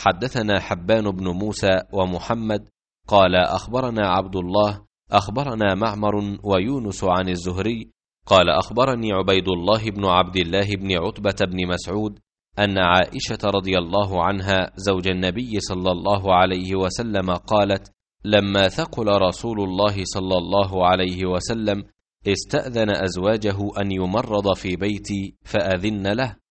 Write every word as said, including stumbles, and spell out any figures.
حدثنا حبان بن موسى ومحمد قال أخبرنا عبد الله أخبرنا معمر ويونس عن الزهري قال أخبرني عبيد الله بن عبد الله بن عتبة بن مسعود أن عائشة رضي الله عنها زوج النبي صلى الله عليه وسلم قالت: لما ثقل رسول الله صلى الله عليه وسلم استأذن أزواجه أن يمرض في بيتي فأذن له،